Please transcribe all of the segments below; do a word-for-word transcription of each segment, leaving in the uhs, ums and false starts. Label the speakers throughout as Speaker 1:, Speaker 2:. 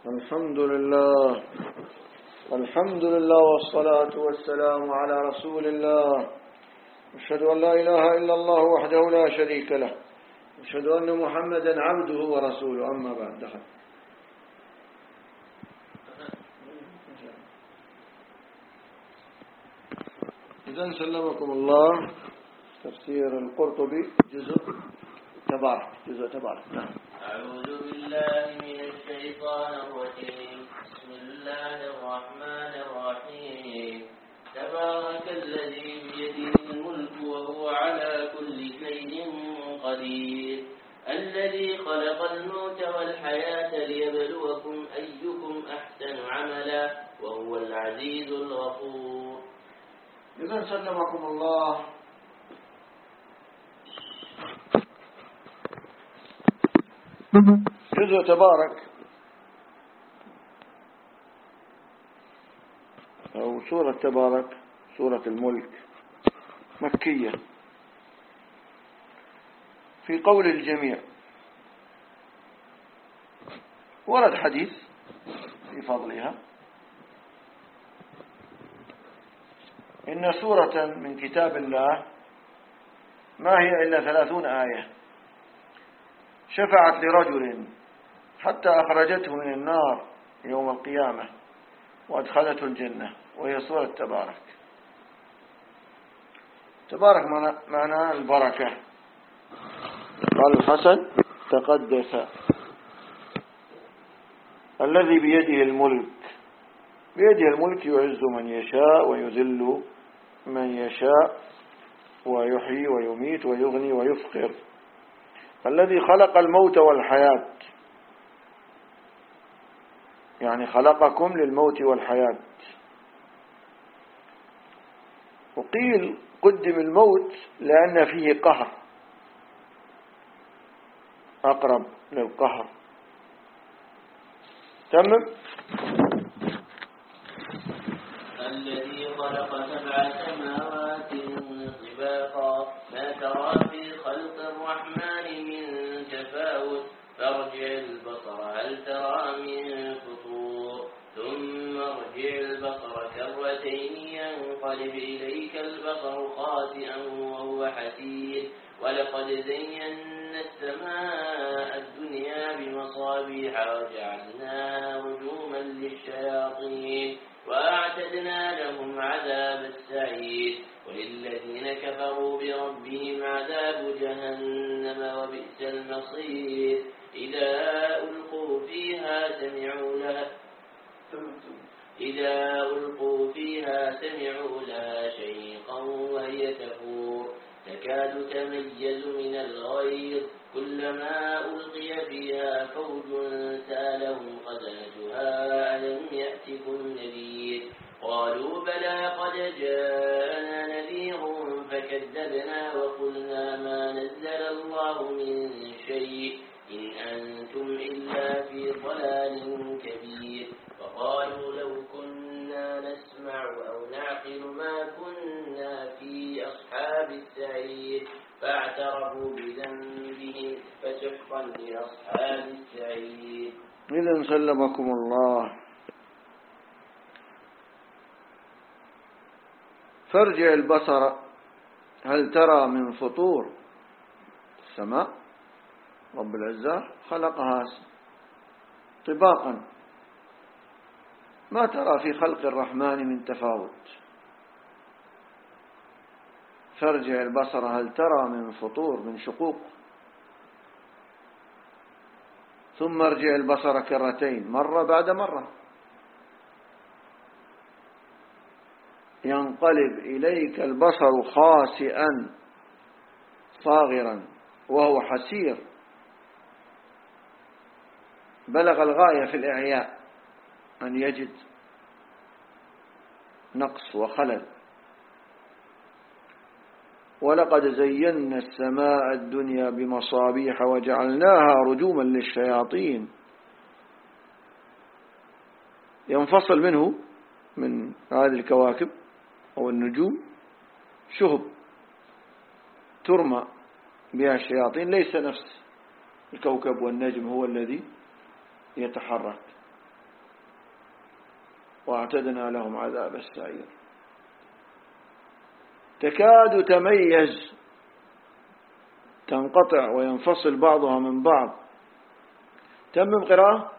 Speaker 1: الحمد لله الحمد لله والصلاة والسلام على رسول الله. أشهد أن لا إله إلا الله وحده لا شريك له، أشهد أن محمدا عبده ورسوله. أما بعد، دخل إذن سلمكم الله تفسير القرطبي جزء تبارك جزء تبارك. نعم.
Speaker 2: أعوذ بالله من الشيطان الرجيم. بسم الله الرحمن الرحيم. تبارك الذي بيده الملك وهو على كل شيء قدير، الذي خلق الموت والحياة ليبلوكم أيكم أحسن عملا وهو العزيز الغفور.
Speaker 1: إذن سلمكم الله جزء تبارك أو سورة تبارك، سورة الملك، مكية. في قول الجميع ورد حديث في فضلها، إن سورة من كتاب الله ما هي إلا ثلاثون آية شفعت لرجل حتى أخرجته من النار يوم القيامة وأدخلته الجنة، وهي سورة تبارك. تبارك معنى البركة. قال الحسن: تقدس الذي بيده الملك. بيده الملك يعز من يشاء ويذل من يشاء، ويحيي ويميت ويغني ويفقر. الذي خلق الموت والحياة، يعني خلقكم للموت والحياة. وقيل قدم الموت لأن فيه قهر، أقرب للقهر. تمام.
Speaker 2: الذي خلق سبع سماوات طباقا ما ترى في خلق الرحمن من تفاوت فارجع البصر هل ترى من فطور ثم ارجع البصر كرتين ينقلب إليك البصر خاسئا وهو حسير. ولقد زينا السماء الدنيا بمصابيح وجعلناها رجوما للشياطين وأعتدنا لهم عذاب السعير. وللذين كفروا بربهم عذاب جهنم وبئس المصير. إذا ألقوا فيها سمعوا لها إذا ألقوا فيها سمعوا لها شيقا وهي تفور تكاد تميز من الغيظ كلما ألقي فيها فوج سألهم خزنتها ألم يأتكم نذير قالوا بلى قد جاءنا نذير فكذبنا وقلنا ما نزل الله من شيء إن أنتم إلا في ضلال كبير. فقالوا لو كنا نسمع أو نعقل ما كنا في أصحاب السعير فاعترفوا بذنبهم فسحقا لأصحاب السعير.
Speaker 1: إذن سلمكم الله. فارجع البصر هل ترى من فطور. السماء رب العزة خلقها طباقا، ما ترى في خلق الرحمن من تفاوت. فارجع البصر هل ترى من فطور، من شقوق. ثم ارجع البصر كرتين، مرة بعد مرة، ينقلب إليك البصر خاسئا صاغرا وهو حسير، بلغ الغاية في الإعياء، أن يجد نقص وخلل. ولقد زينا السماء الدنيا بمصابيح وجعلناها رجوما للشياطين. ينفصل منه، من هذه الكواكب أو النجوم، شهب ترمى بها الشياطين، ليس نفس الكوكب والنجم هو الذي يتحرك. وأعتدنا لهم عذاب السعير. تكاد تميز، تنقطع وينفصل بعضها من بعض. تمم قراءة.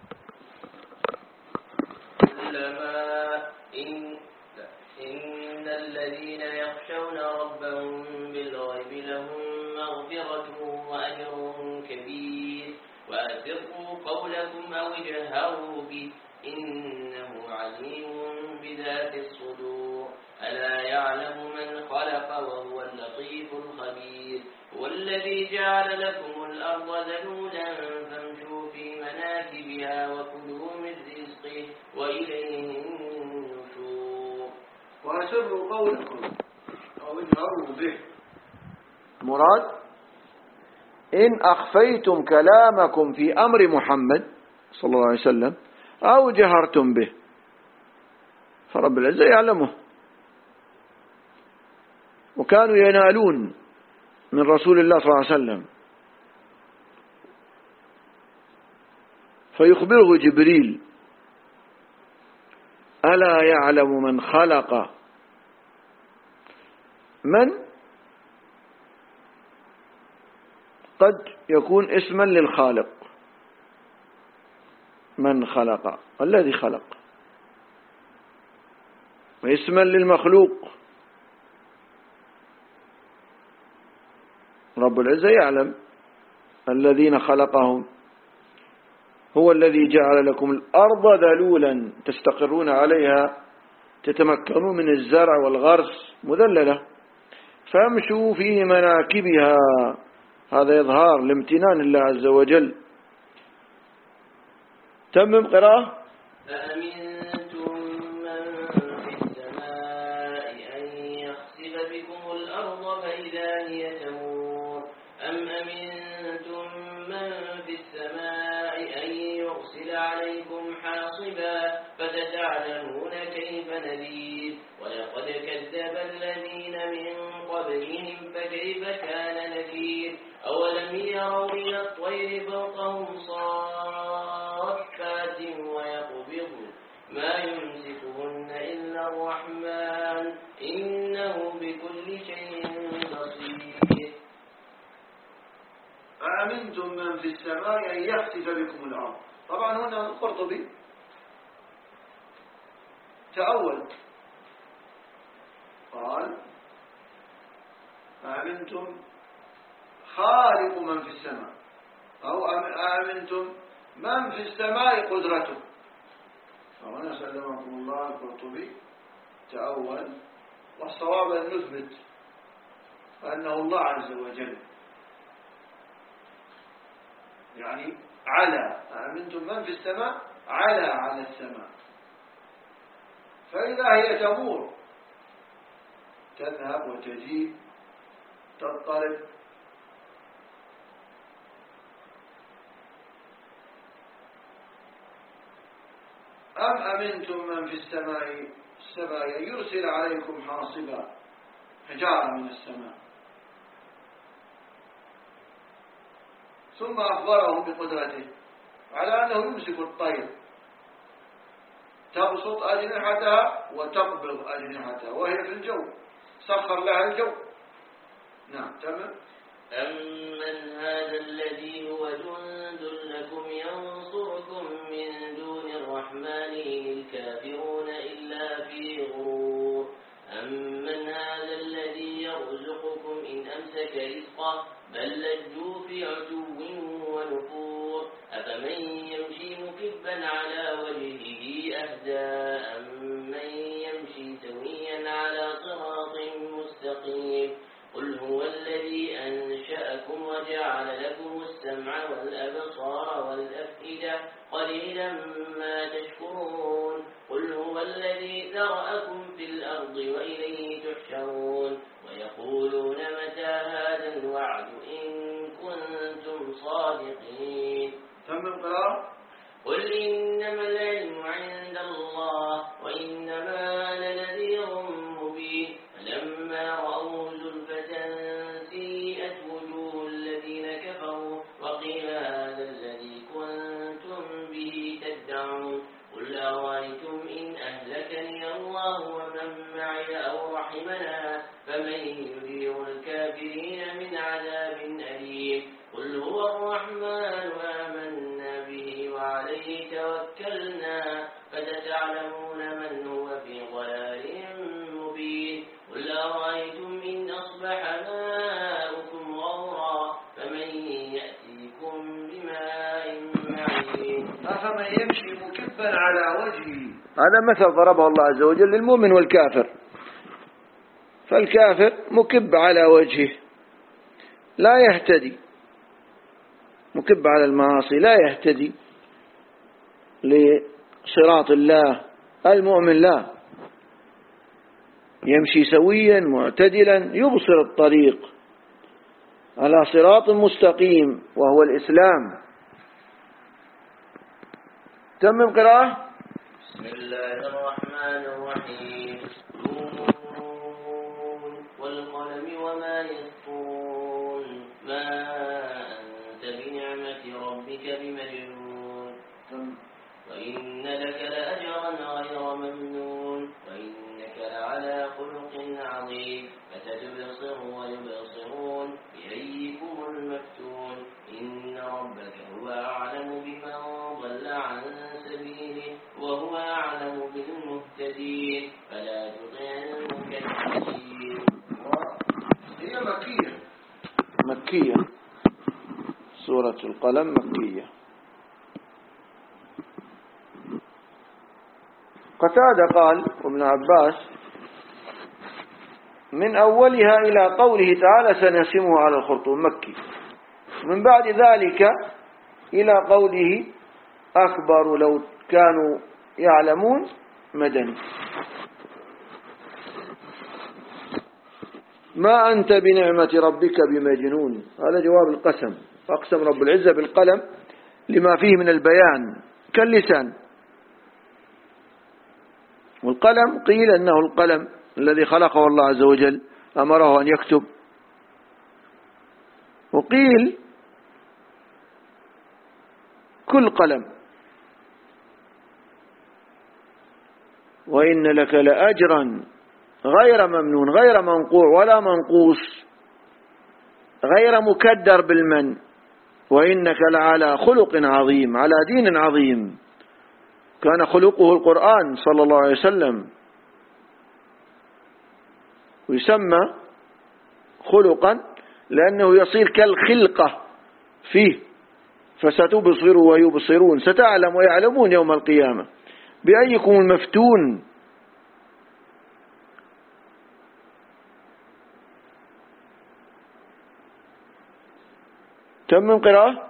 Speaker 2: كلما إن, إن الذين يخشون ربهم بالغيب لهم مغفرة وأجر كبير وأسروا قولكم أو اجهروا به إنه عليم بذات الصدور. ألا يعلم من خلق وهو اللطيف الخبير. هو الذي جعل لكم الأرض ذلولا فامشوا في مناكبها وكلوا من رزقه وإليه النشور.
Speaker 1: وأسروا قولكم أو اجهروا به، مراد إن أخفيتم كلامكم في أمر محمد صلى الله عليه وسلم أو جهرتم به فرب العزة يعلمه. وكانوا ينالون من رسول الله صلى الله عليه وسلم فيخبره جبريل ألا يعلم من خلق. من قد يكون اسما للخالق، من خلق الذي خلق، واسما للمخلوق رب العزة يعلم الذين خلقهم. هو الذي جعل لكم الأرض ذلولا تستقرون عليها تتمكنون من الزرع والغرس مذللة فامشوا في مناكبها. هذا إظهار لامتنان الله عز وجل. تمم قراءة.
Speaker 2: أأمنتم من في السماء أن يخسف بكم الأرض فإذا هي تمور أم أمنتم من في السماء أن يرسل عليكم حاصبا فستعلمون كيف نذير. ولقد كذب الذين من قبلهم فكيف كان نكير. أولم يروا إلى الطير فوقهم صافات ويقبضن ما يمسكهن إلا الرحمن إنه بكل شيء بصير.
Speaker 1: أأمنتم من في السماء أن يخسف بكم الأرض. طبعا هنا القرطبي تأول قال أأمنتم خالق من في السماء أو أأمنتم من في السماء قدرته. فهنا سلمكم الله القرطبي تأول، والصواب أن نثبت أنه الله عز وجل يعني على. أأمنتم من في السماء على على السماء فإذا هي تمور تذهب وتجيء تضطرب. أم أمنتم من في السماء السماء يرسل عليكم حاصبا حجارة من السماء ثم أخبرهم بقدرته على أنه يمسك الطير تبسط أجنحتها وتقبض أجنحتها وهي في الجو، سخر لها الجو. نعم تمام.
Speaker 2: أمن هذا الذي هو جند لكم ينصركم من دون الرحمن إن الكافرون إلا في غرور. أمن هذا الذي يرزقكم إن أمسك رزقه بل لجوا في عتو ونفور. أفمن يمشي مكبا على وجهه أهدى أمن يمشي سويا على صراط مستقيم. قل هو الذي أنشأكم وجعل لكم السمع والأبصار والأفئدة قليلا ما تشكرون. قل هو الذي ذرأكم في الأرض وإليه تحشرون. ويقولون متى هذا الوعد إن كنتم صادقين.
Speaker 1: تم القراءة.
Speaker 2: قل إنما العلم عند الله وإنما أنا نذير مبين. فلما رأوه زلفة سيئت وجوه الذين كفروا وقيل هذا الذي كنتم به تدعون. قل قل أرأيتم إن أهلكني الله ومن معي أو رحمنا فمن يجير الكافرين من عذاب أليم قل هو الرحمن آمنا به وعليه توكلنا فستعلمون من هو في ضلال مبين قل أرأيتم إن أصبح ماؤكم غورا فمن يأتيكم بماء معين
Speaker 1: أفمن يمشي مكبا على وجهه. هذا مثل ضربه الله عز وجل للمؤمن والكافر. فالكافر مكب على وجهه لا يهتدي، مكب على المعاصي لا يهتدي لصراط الله. المؤمن لا، يمشي سويا معتدلا يبصر الطريق على صراط مستقيم وهو الإسلام. تمم قراءة.
Speaker 2: بسم الله الرحمن الرحيم والقلم وما يسطرون ما أنت بنعمة ربك بمجنون وإن لك لأجرا غير ممنون وإنك لعلى خلق عظيم فتبصر ويبصرون بأيكم المفتون إن ربك هو أعلم بمن ضل عن سبيله وهو أعلم بالمهتدين فلا تطع المكذبين.
Speaker 1: هي مكية مكية سورة القلم مكية. قتادة قال وابن عباس من أولها إلى قوله تعالى سنسمه على الخرطوم مكي، من بعد ذلك إلى قوله أكبر لو كانوا يعلمون مدني. ما أنت بنعمة ربك بمجنون، هذا جواب القسم. أقسم رب العزة بالقلم لما فيه من البيان كاللسان. والقلم قيل أنه القلم الذي خلقه الله عز وجل أمره أن يكتب، وقيل كل قلم. وإن لك لأجرا غير ممنون، غير منقوع ولا منقوص، غير مكدر بالمن. وإنك لعلى خلق عظيم، على دين عظيم. كان خلقه القرآن صلى الله عليه وسلم، ويسمى خلقا لأنه يصير كالخلقة فيه. فستبصر ويبصرون، ستعلم ويعلمون يوم القيامة بأيكم المفتون. كم من قراءة؟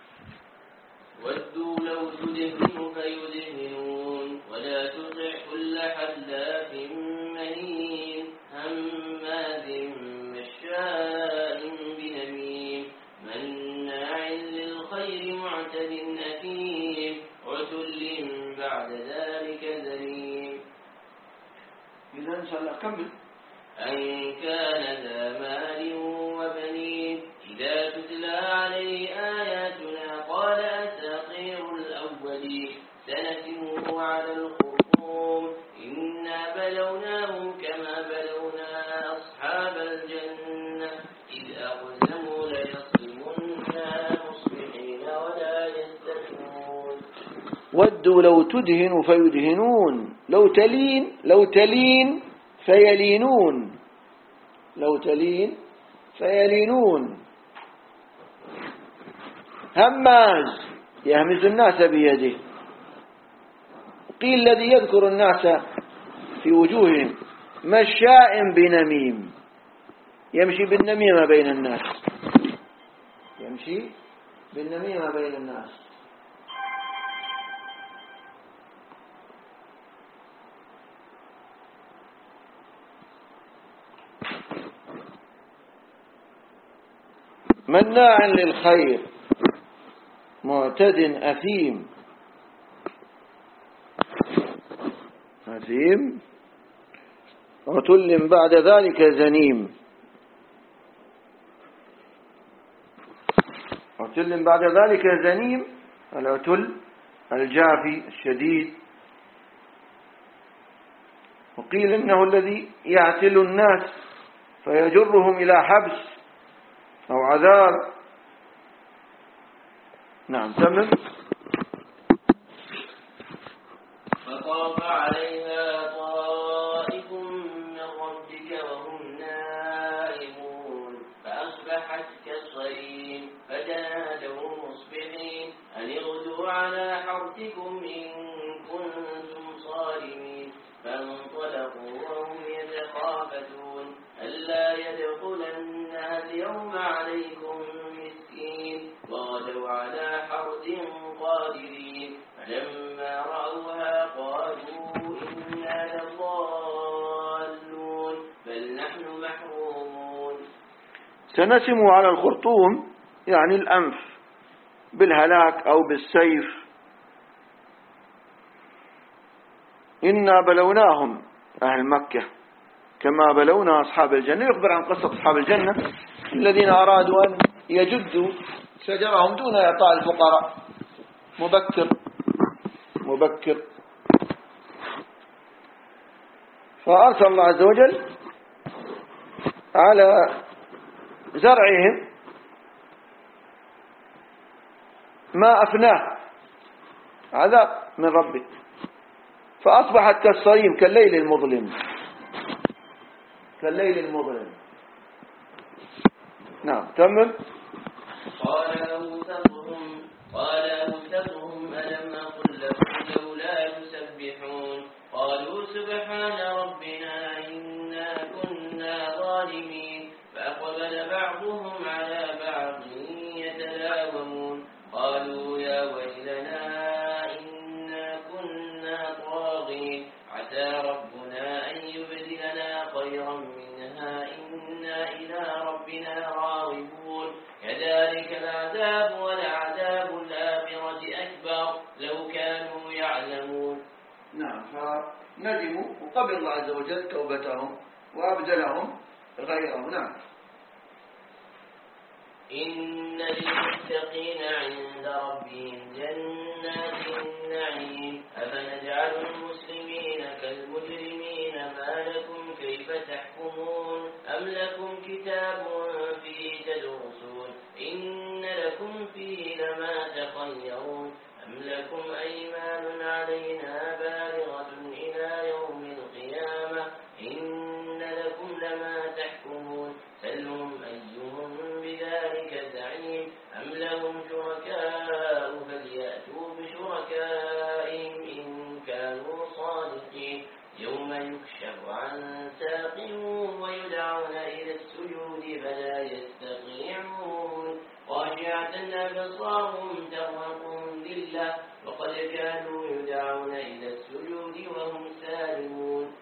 Speaker 2: ودوا لو تدهن فيدهنون ولا تطع كل حلاف مهين هماز مشاء بنميم مناع للخير معتد أثيم عتل بعد ذلك زنيم.
Speaker 1: إذا إن شاء الله كمل.
Speaker 2: أن كان ذا مال وبنين إذا تتلى عليه آياتنا قال أساطير الأولين سنسمه على الخرطوم إنا بلوناهم كما بلونا أصحاب الجنة إذ أقسموا ليصرمنها مصبحين ولا يستثنون.
Speaker 1: ودوا لو تدهن فيدهنون، لو تلين لو تلين فيلينون، لو تلين فيلينون. هماز يهمز الناس بيده، قيل الذي يذكر الناس في وجوههم. مشاء بنميم، يمشي بالنميمة بين الناس، يمشي بالنميمة بين الناس. مناع للخير معتد أثيم، أثيم عتل بعد ذلك زنيم، عتل بعد ذلك زنيم. العتل الجافي الشديد وقيل إنه الذي يعتل الناس فيجرهم إلى حبس أو عذاب. نعم تمام.
Speaker 2: فطاف عليها طائف من ربك وهم نائمون فأصبحت كالصريم فتنادوا مصبحين أن اغدوا على حرثكم إن كنتم صارمين فانطلقوا وهم يتخافتون ألا يدخلنها اليوم عليكم مسكين وغدوا على حرد قادرين فلما رأوها قالوا إنا لضالون بل نحن محرومون.
Speaker 1: سنسم على الخرطوم يعني الأنف بالهلاك أو بالسيف. إنا بلوناهم أهل مكة كما بلونا أصحاب الجنة. يخبر عن قصة أصحاب الجنة الذين أرادوا أن يجدوا شجرهم دون إعطاء الفقراء مبكر مبكر فأرسل الله عز وجل على زرعهم ما أفناه عذاب من ربه فأصبحت كالصريم كالليل المظلم كالليل المظلم. نعم تمام.
Speaker 2: قال أوسطهم قال أوسطهم ألم أقل لكم لولا تسبحون قالوا سبحان ربنا إنا كنا ظالمين فأقبل بعضهم على بعض يتلاومون قالوا يا ويلنا إنا كنا طاغين عسى ربنا أن يبدلنا خيرا منها إنا إلى ربنا راغبون كذلك العذاب ولعذاب الآخرة أكبر لو كانوا يعلمون.
Speaker 1: نعم فندموا وقبل الله عز وجل توبتهم وأبدلهم غيرهم. نعم.
Speaker 2: إن للمتقين عند ربهم جنات النعيم أفنجعل المسلمين كالمجرمين ما لكم كيف تحكمون أم لكم كتاب فيه تدرسون إن لكم فيه لما تخيرون أم لكم أيمان علينا بالغة إلى يوم القيامة إن لكم لما تحكمون سلهم أيهم بذلك زعيم أم لهم شركاء فليأتوا بشركائهم إن كانوا صادقين يوم يكشف عن ساق ويدعون إلى السجود فلا يستطيعون خاشعة أبصارهم ترهقهم ذلة وقد كانوا يدعون إلى السجود وهم سالمون.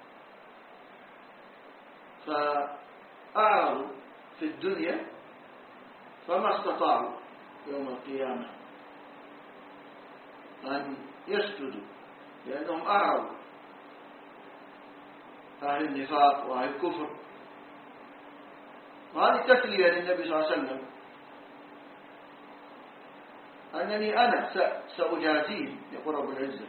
Speaker 1: فأعرضوا في الدنيا فما استطاعوا يوم القيامة أن يسجدوا لأنهم أعرضوا أهل النفاق وأهل الكفر. وهذه تسلية للنبي صلى الله عليه وسلم أنني أنا سأجازيهم يقول رب العزة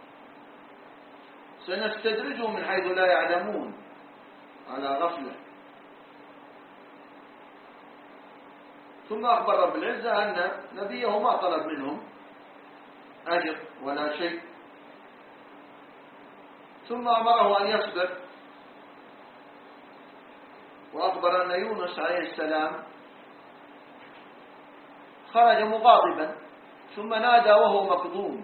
Speaker 1: سنستدرجهم من حيث لا يعلمون على غفلة. ثم أخبر رب العزة أن نبيه ما طلب منهم أجر ولا شيء ثم أمره أن يصبر وأخبر أن يونس عليه السلام خرج مغاضبا ثم نادى وهو مكظوم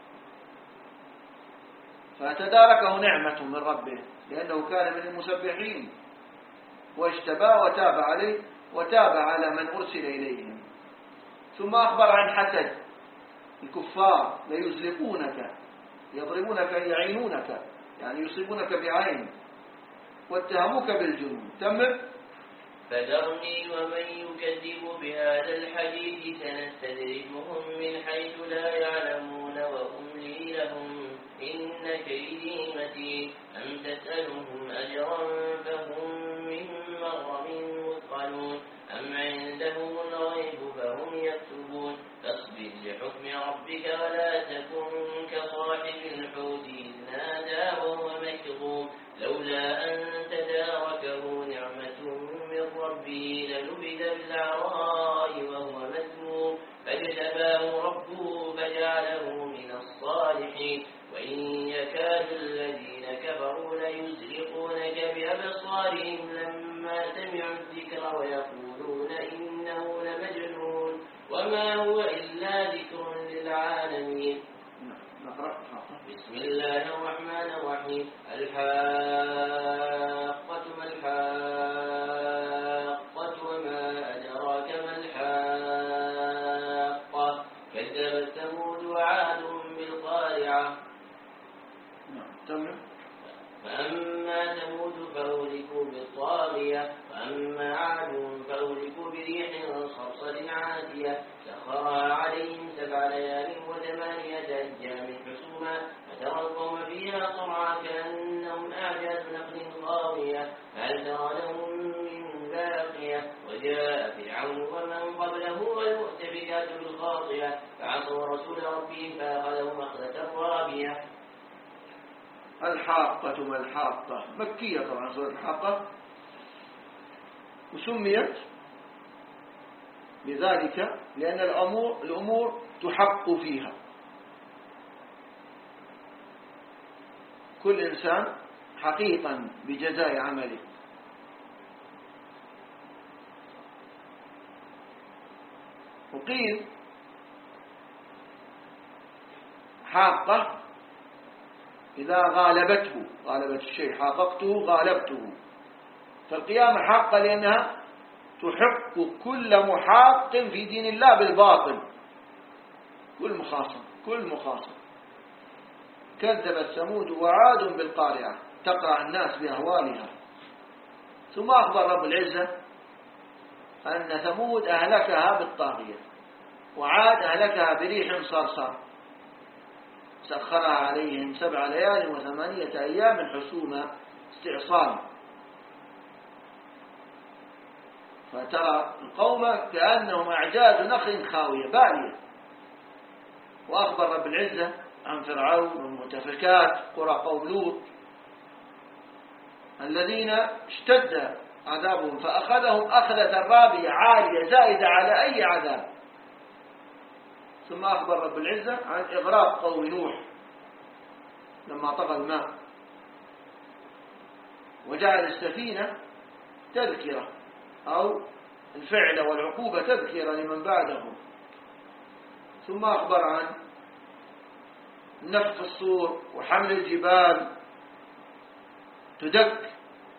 Speaker 1: فتداركه نعمة من ربه لأنه كان من المسبحين واجتباه وتاب عليه وتاب على من أرسل إليهم. ثم أخبر عن حسد الكفار ليزلقونك يضربونك يعينونك يعني يصيبونك بعين واتهموك بالجنون. تمر.
Speaker 2: فذرني ومن يكذب بهذا الحديث سنستدرجهم من حيث لا يعلمون وأملي لهم إن كيدي متين أم تسألهم أجرا فهم من مغرم مثقلون أم عندهم الغيب فهم يكتبون فاصبر لحكم ربك ولا تكن كصاحب الحوت إذ نادى وهو مكظوم حين وإن يكاد الذين كفروا ليزلقونك بأبصارهم لما سمعوا الذكر ويقولون إنه لمجنون وما هو إلا ذكر للعالمين. بسم الله الرحمن الرحيم. الحاقة ما الحاقة وما أدراك ما الحاقة كذبت ثمود وعاد بالقارعة. فأما ثمود فأهلكوا بالطاغية وأما عاد فأهلكوا بريح صرصر عاتية سخرها عليهم سبع ليال وثمانية أيام حسوما فترى القوم فيها صرعى كأنهم أعجاز نخل خاوية هل ترى لهم من باقية وجاء فرعون ومن قبله والمؤتفكات بالخاطئة فعصوا رسول ربهم فأخذهم أخذة رابية.
Speaker 1: الحاقة ما الحاقة مكية طبعا سورة الحاقة وسميت بذلك لأن الأمور, الأمور تحق فيها. كل إنسان حقيقا بجزاء عمله. وقيل حاقة إذا غالبته غالبت الشيء حاققته غالبته. فالقيامة حاقة لأنها تحق كل محاق في دين الله بالباطل كل مخاصم كل مخاصم. كذبت ثمود وعاد بالقارعة تقرع الناس بأهوالها. ثم أخبر رب العزة أن ثمود أهلكها بالطاغية وعاد أهلكها بريح صرصر سخرها عليهم سبع ليال وثمانية أيام حسوما استعصالا. فترى القوم كأنهم أعجاز نخل خاوية بالية. وأخبر رب العزة عن فرعون والمؤتفكات قرى قوم لوط الذين اشتد عذابهم فأخذهم أخذة رابية عالية زائدة على أي عذاب. ثم أخبر رب العزة عن إغراق قوم نوح لما طغى الماء وجعل السفينة تذكرة أو الفعل والعقوبة تذكرة لمن بعدهم. ثم أخبر عن نفخ الصور وحمل الجبال تدك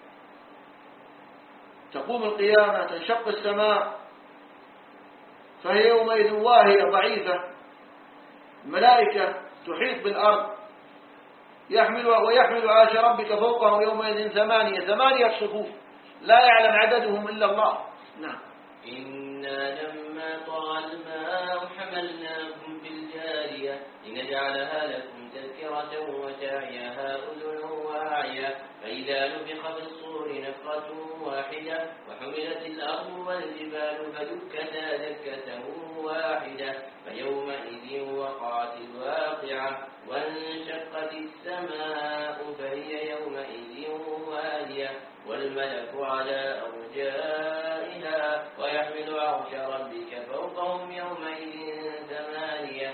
Speaker 1: تقوم القيامة تنشق السماء فهي يومئذ واهية ضعيفة. الملائكة تحيط بالأرض يحمل ويحمل عرش ربك فوقهم يومئذ ثمانية ثمانية صفوف لا يعلم عددهم إلا الله. نعم.
Speaker 2: إنا لما طغى الماء حملناكم في الجارية لنجعلها لكم تذكرة وتعيها أذن واعية فإذا نفخ في الصور نفخة واحدة وحملت الأرض والجبال فدكتا دكة واحدة فيومئذ وقعت الواقعة وانشقت السماء فهي يومئذ واهية والملك على أرجائها ويحمل عرش ربك فوقهم يومئذ ثمانية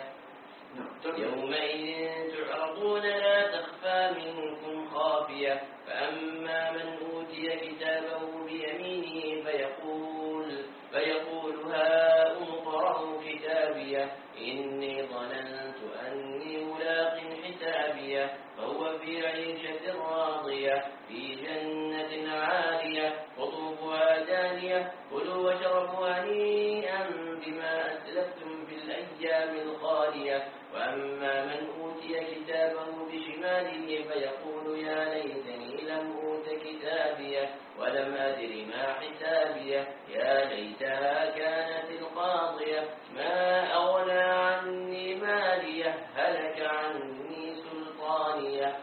Speaker 2: يومئذ تعرضون لا تخفى منكم خافية فأما من أوتي كتابه بيمينه فيقول, فيقول هاؤم اقرءوا كتابيه إني ظننت أني ملاق حسابيه فهو في عيشة راضية في جنة عالية قطوفها دانية كلوا واشربوا هنيئا بما أسلفتم في الأيام الخالية وأما من أوتي كتابه بشماله فيقول يا ليتني لم أوت كتابيه ولم أدر ما حسابيه يا ليتها كانت القاضية ما أغنى عني ماليه هلك عني سلطانيه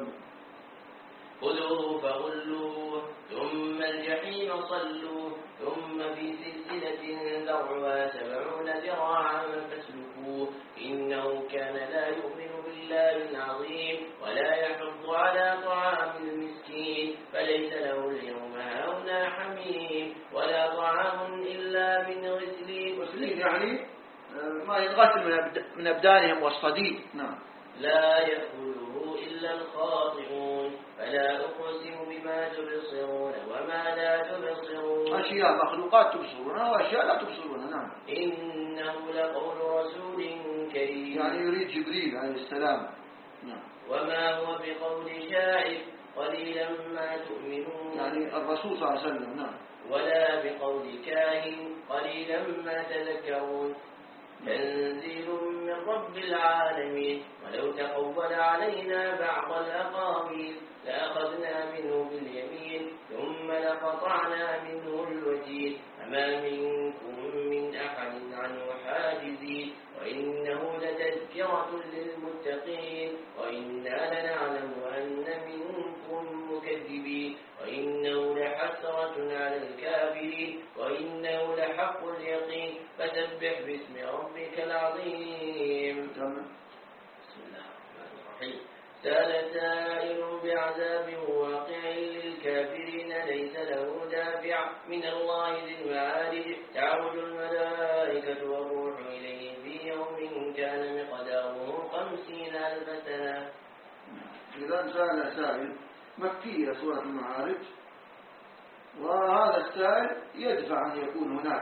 Speaker 2: خذوه فغلوه ثم الجحيم صلوه ثم في سلسلة ذرعها سبعون ذراعا فاسلكوه إنه كان لا يؤمن بالله العظيم ولا يحض على طعام المسكين فليس له اليوم هاهنا حميم ولا طعام إلا من غسلين.
Speaker 1: غسلين يعني ما ينغسل من أبدانهم والصديد. نعم.
Speaker 2: لا يأكله إلا الخاطئون فلا أقسم بما تبصرون وما لا تبصرون
Speaker 1: أشياء مخلوقات تبصرونها وأشياء لا تبصرونها. نعم.
Speaker 2: إنه لقول رسول كريم
Speaker 1: يعني يريد جبريل عليه السلام. نعم.
Speaker 2: وما هو بقول شاعر قليلا ما تؤمنون
Speaker 1: يعني الرسول صلى الله عليه وسلم. نعم.
Speaker 2: ولا بقول كاهن قليلا ما تذكرون تنزيل من رب العالمين ولو تقول علينا بعض الأقاويل لأخذنا منه باليمين ثم لقطعنا منه الوتين فما منكم من أحد عنه حاجزين وإنه لتذكرة للمتقين وإنا لنعلم أن منكم مكذبين وإنه لحسرة على الكافرين وإنه لحق اليقين فسبح باسم ربك العظيم. بسم الله الرحمن الرحيم. سأل سائل بعذاب واقع للكافرين ليس له دافع من الله ذي المعارج تعرج الملائكة والروح إليه في يوم كان مقداره خمسين ألف سنة.
Speaker 1: إذا سأل سائل مكية سورة المعارج، وهذا السائل يدفع أن يكون هناك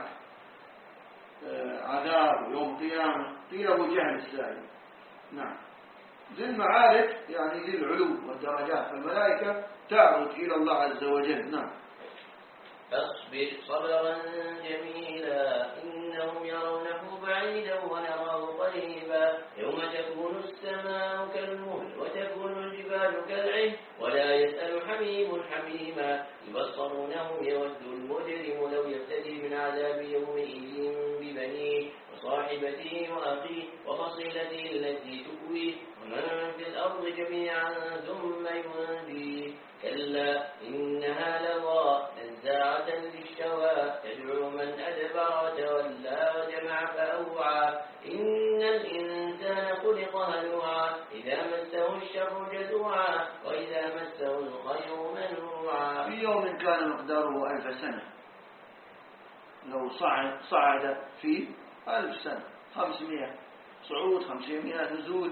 Speaker 1: عذاب يوم قيامة. قيل أبو جهل السائل. نعم. ذي المعارج يعني ذي العلو والدرجات، فالملائكة تعرج إلى الله عز وجل. نعم.
Speaker 2: فاصبر صبرا جميلا إنهم يرونه بعيدا ونراه قريبا يوم تكون السماء كالمهل وتكون الجبال كالعهن ولا يسأل حميم حميما يبصرونهم يود المجرم لو يفتدي من عذاب يومئذ ببنيه وصاحبته وأخيه وفصيلته التي تؤويه ومن في الأرض جميعا ثم ينجيه كلا إنها لظى نزاعة للشوى تدعو من أدبر وتولى وجمع فأوعى إن الإنسان خلق هلوعا إذا مسه الشر جزوعا وإذا مسه الخير منوعا.
Speaker 1: في يوم كان مقداره ألف سنة، لو صعد صعد فيه ألف سنة، خمسمائة صعود خمسمائة نزول.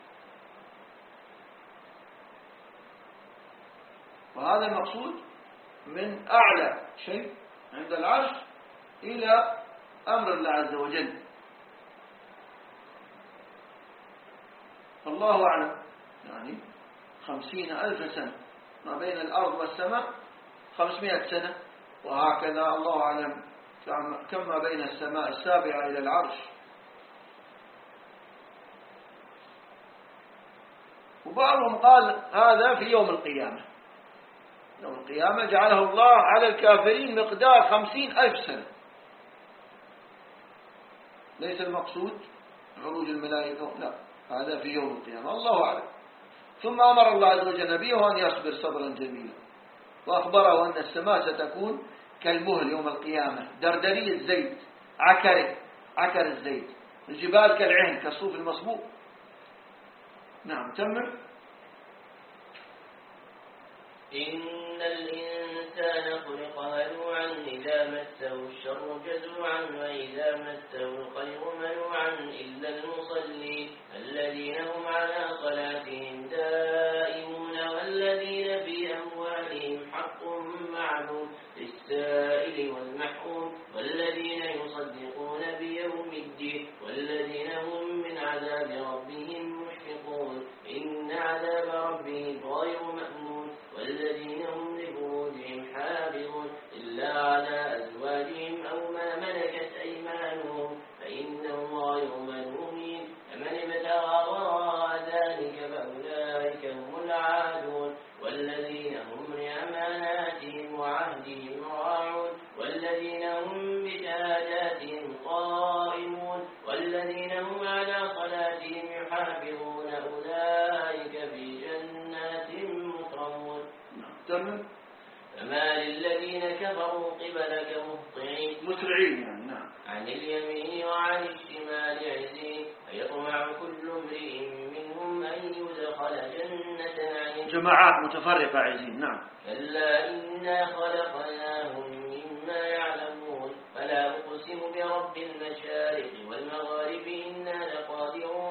Speaker 1: وهذا المقصود من أعلى شيء عند العرش إلى أمر الله عز وجل. الله أعلم، يعني خمسين ألف سنة ما بين الأرض والسماء خمسمائة سنة، وهكذا الله أعلم كم ما بين السماء السابعة إلى العرش. وبعضهم قال هذا في يوم القيامة، يوم القيامة جعله الله على الكافرين مقدار خمسين ألف سنة، ليس المقصود عروج الملائكة، لا، هذا في يوم القيامة، الله أعلم. ثم أمر الله عز وجل نبيه أن يصبر صبرا جميلا، وأخبره أن السماء ستكون كالمهل يوم القيامة، دردري الزيت، عكر عكر الزيت، الجبال كالعهن كالصوف المصبوغ. نعم. تمر.
Speaker 2: إن الإنسان خلق هلوعا إذا مسه الشر جزوعا وإذا مسه الخير منوعا إلا المصلين الذين هم على صلاتهم دائمون والذين في أموالهم حق معلوم للسائل والمحروم والذين يصدقون بيوم الدين والذين هم من عذاب ربهم مشفقون إن عذاب ربهم غير مأمون والذين هم لفروجهم حافظون إلا على أزواجهم أو ما ملكت أيمانهم فإنهم غير ملومين فمن ابتغى وراء ذلك فأولئك هم العادون والذين هم لأماناتهم وعهدهم راعون والذين هم بشهاداتهم قائمون والذين هم على صلاتهم يحافظون أولئك في جنات مكرمون.
Speaker 1: تمام.
Speaker 2: فما للذين كفروا قبلك مهطعين
Speaker 1: مسرعين يعني. نعم.
Speaker 2: عن اليمين وعن الشمال عزين فيطمع كل امرئ منهم أن يدخل جنة نعيم.
Speaker 1: جماعات متفرقة عزين. نعم.
Speaker 2: كلا إنا خلقناهم مما يعلمون فلا أقسم برب المشارق والمغارب إنا لقادرون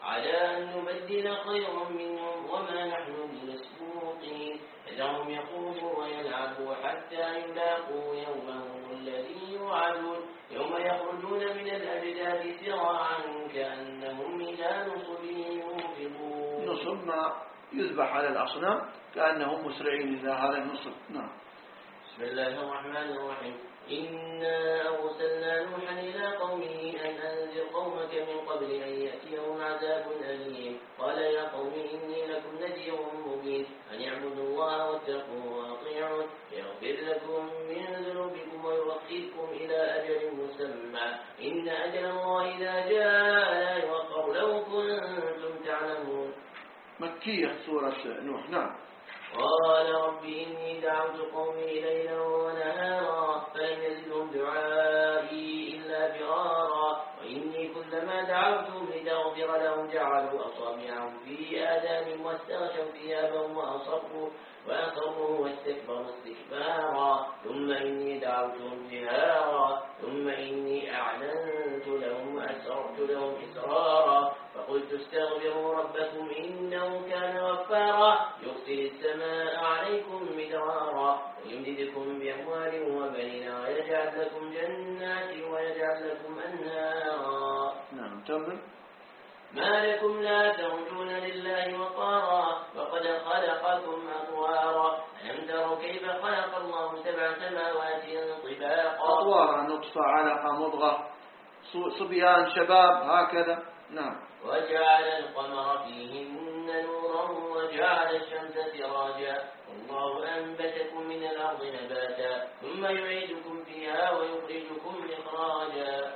Speaker 2: على أن نبدل خيرا منهم وما نحن بمسبوقين فذرهم يخوضوا ويلعبوا حتى يلاقوا يومهم الذي يوعدون يوم يخرجون من الأجداث سراعا كأنهم إلى نصب يوفضون.
Speaker 1: نصب ما يذبح على الأصنام كأنهم مسرعين إلى هذا النصب. نعم.
Speaker 2: بسم الله الرحمن الرحيم. إنا أرسلنا نوحا إلى قومه أن أنذر قومك من قبل أن يأتيهم عذاب أليم قال يا قوم إني لكم نذير مبين أن اعبدوا الله واتقوه وأطيعون يغفر لكم من ذنوبكم ويؤخركم إلى أجل مسمى إن أجل الله إذا جاء لا يؤخر لو كنتم تعلمون.
Speaker 1: مكية سورة نوح. نعم.
Speaker 2: قال رب إني دعوت قومي ليلا ونهارا فلم يزدهم دعائي إلا فرارا وإني كلما دعوتهم لتغفر لهم جعلوا أصابعهم في آذانهم واستغشوا ثيابهم وأصروا وأصروا واستكبروا استكبارا ثم إني دعوتهم جهارا ثم إني أعلنت لهم وأسررت لهم إسرارا فقلت استغفروا ربكم إنه كان غفارا يرسل السماء عليكم مدرارا ويمددكم بأموال وبنين ويجعل لكم جنات ويجعل لكم أنهارا.
Speaker 1: نعم. تمام.
Speaker 2: ما لكم لا ترجون لله وقارا وقد خلقكم أطوارا ألم تروا كيف خلق الله سبع سماوات طباقا.
Speaker 1: أطوارا نطفة علقة مضغة صبيان شباب هكذا. نعم.
Speaker 2: وجعل القمر فيهن نورا وجعل الشمس سراجا والله أنبتكم من الأرض نباتا ثم يعيدكم فيها ويخرجكم إخراجا.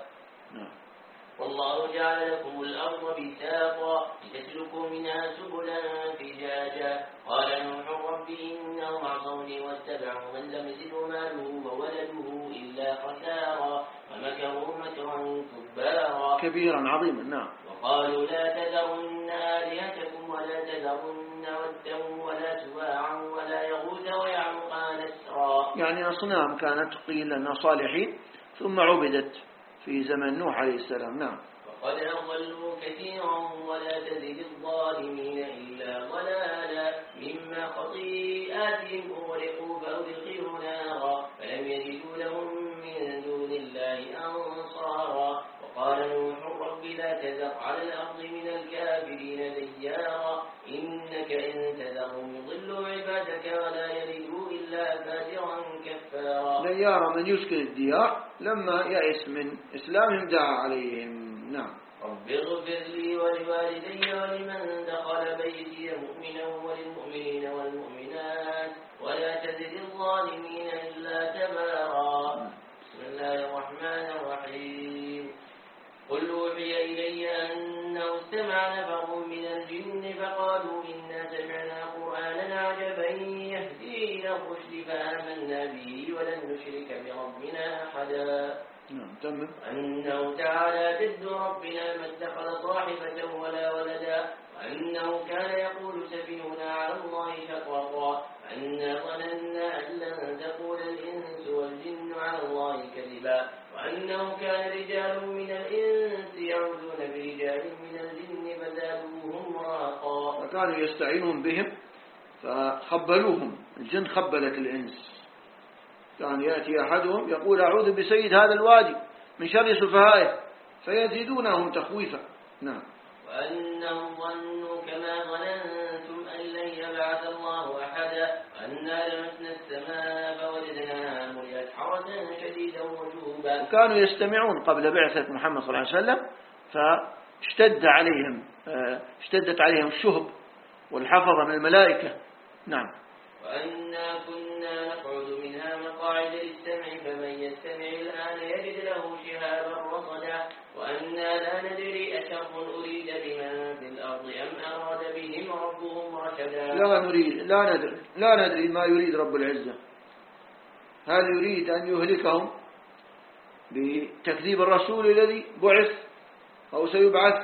Speaker 2: والله جعل لكم الأرض بساطا لتسلكوا منها سبلا فجاجا قال نوح رب إنهم عصوني واتبعوا من لم يزده ماله وولده إلا خسارا ومكروا مكرا كبارا
Speaker 1: كبيرا عظيما. نعم.
Speaker 2: وقالوا لا تذرن آلهتكم ولا تذرن ودا ولا سواعا ولا يغوث ويعوق نسرا.
Speaker 1: يعني أصنام كانت قيل أنها صالحين ثم عبدت في زمن نوح عليه السلام. نعم.
Speaker 2: وقد أضلوا كثيرا ولا تزد الظالمين إلا ضلالا مما خطيئاتهم أغرقوا فأدخلوا نارا فلم يجدوا لهم من دون الله أنصارا. وقال نوح رب لا تذر على الأرض من الكافرين ديارا إنك إن تذرهم يضلوا عبادك ولا يلدوا إلا فاجرا كفارا.
Speaker 1: ديارا من يسكن الديار لما يئس من إسلامهم دعا عليهم. نعم.
Speaker 2: رب اغفر لي ولوالدي ولمن دخل بيتي مؤمنا وللمؤمنين والمؤمنات ولا تزد الظالمين إلا تبارا. بسم الله الرحمن الرحيم. قل أوحي إلي أنه استمع نفر من الجن فقالوا إنا سمعنا قرآنا عجبا يهدي إلى الرشد فآمنا به ولن نشرك بربنا أحدا.
Speaker 1: نعم. تمام.
Speaker 2: أنه تعالى جد ربنا ما اتخذ صاحبة ولا ولدا وأنه كان يقول سفيهنا على الله شططا وأنا ظننا أن لن تقول الإنس والجن على الله كذبا وأنه كان رجال من الإنس يعوذون برجال من الجن فزادوهم رهقا.
Speaker 1: فكانوا يستعينون بهم فخبلوهم. الجن خبلت الإنس. كان يأتي أحدهم يقول أعوذ بسيد هذا الوادي من شر سفهائه فيزيدونهم تخويفا. نعم.
Speaker 2: وأنهم ظنوا كما ظننتم أن لن يبعث الله أحدا وأنا لمسنا السماء فوجدناها ملئت حرسا شديدا وشهبا.
Speaker 1: وكانوا يستمعون قبل بعثة محمد صلى الله عليه وسلم فاشتد عليهم اشتدت عليهم الشهب والحفظة من الملائكة. نعم.
Speaker 2: وأنا كنا نقعد منها مقاعد للسمع فمن يستمع الآن يجد له شهابا رصدا وأنا لا ندري أشر أريد بمن في الأرض أم أراد بهم ربهم رشدا.
Speaker 1: لا نريد لا ندري لا ندري ما يريد رب العزة. هل يريد أن يهلكهم بتكذيب الرسول الذي بعث أو سيبعث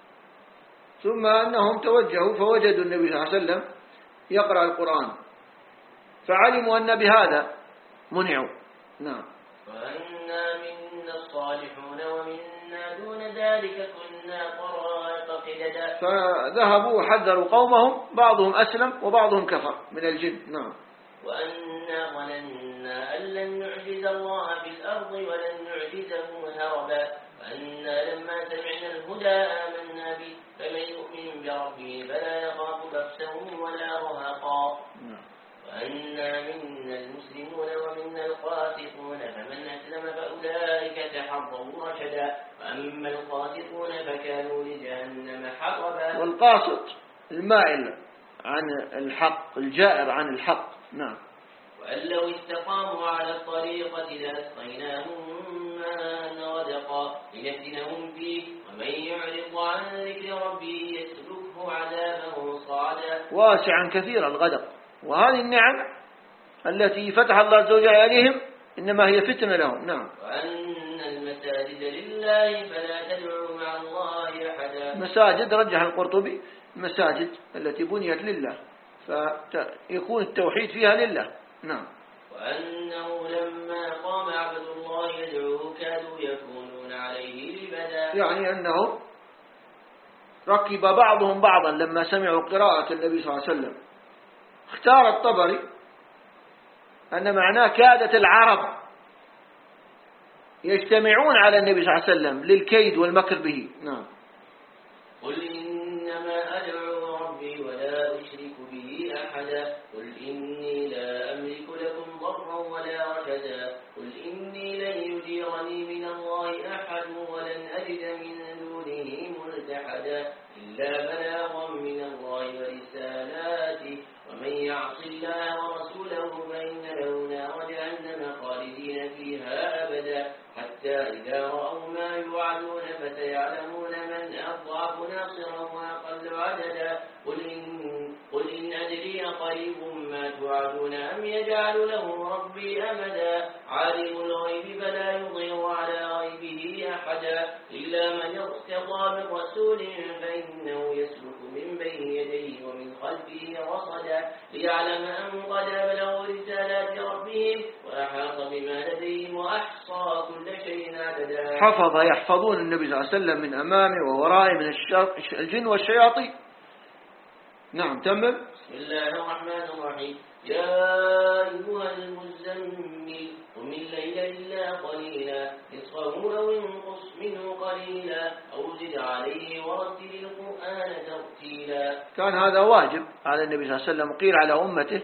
Speaker 1: ثم أنهم توجهوا فوجدوا النبي صلى الله عليه وسلم يقرأ القرآن فعلموا أن بهذا منعوا. نعم.
Speaker 2: وأنا منا الصالحون ومنا إنا دون ذلك كنا طرائق قددا.
Speaker 1: فذهبوا حذروا قومهم، بعضهم أسلم وبعضهم كفر من الجن. نعم.
Speaker 2: وأنا ظننا أن لن نعجز الله في الأرض ولن نعجزه هربا وأنا لما سمعنا الهدى آمنا به فمن يؤمن بربه فلا يخاف بخسا ولا رهقا. وأنا منا المسلمون ومنا القاسطون فمن أسلم فأولئك تحروا رشدا وأما القاسطون فكانوا لجهنم حطبا.
Speaker 1: والقاسط المائل عن الحق، الجائر عن الحق. نعم.
Speaker 2: وأن لو استقاموا على الطريقة لأسقيناهم ماء غدقا لنفتنهم فيه ومن يعرض عن ذكر ربه يسلكه عذابا صعدا.
Speaker 1: واسعا كثيرا الغدق. وهذه النعم التي فتح الله عز وجل عليهم إنما هي فتنة لهم. نعم.
Speaker 2: وأن المساجد لله فلا تدعوا مع الله أحدا.
Speaker 1: مساجد رجح القرطبي المساجد التي بنيت لله فيكون التوحيد فيها لله. نعم.
Speaker 2: وأنه لما قام عبد الله يدعوه كادوا يكونون عليه لبدا.
Speaker 1: يعني أنه ركب بعضهم بعضا لما سمعوا قراءة النبي صلى الله عليه وسلم. اختار الطبري أن معناه كادت العرب يجتمعون على النبي صلى الله عليه وسلم للكيد والمكر به. نعم.
Speaker 2: قل إنما أدعو ربي ولا أشرك به أحدا قل إني لا أملك لكم ضرا ولا رشدا قل إني لن يجيرني من الله أحد ولن أجد من دونه ملتحدا إلا بلاغا من الله ورسالاته ومن يعص الله ورسوله فإن له نار جهنم خالدين فيها أبدا حتى إذا رأوا ما يوعدون فسيعلمون من أضعف ناصرا وأقل عددا قل إن, قل إن أدري قريب ما توعدون أم يجعل له ربي أمدا عالم الغيب فلا يظهر على غيبه أحدا إلا من ارتضى من رسول فإنه يسلك من بين يديه ومن خلفه رصدا ليعلم أن قد أبلغوا رسالات ربهم وأحاط بما لديهم وأحصى كل شيء عددا.
Speaker 1: حفظ يحفظون النبي صلى الله عليه وسلم من أمامه وورائه من الجن والشياطين. نعم. تمام.
Speaker 2: بسم الله الرحمن الرحيم. يا أيها المزمل قم الليل إلا قليلا نصفه أو انقص منه قليلا أو زد عليه ورتل القرآن ترتيلا.
Speaker 1: كان هذا واجب على النبي صلى الله عليه وسلم قيل على أمته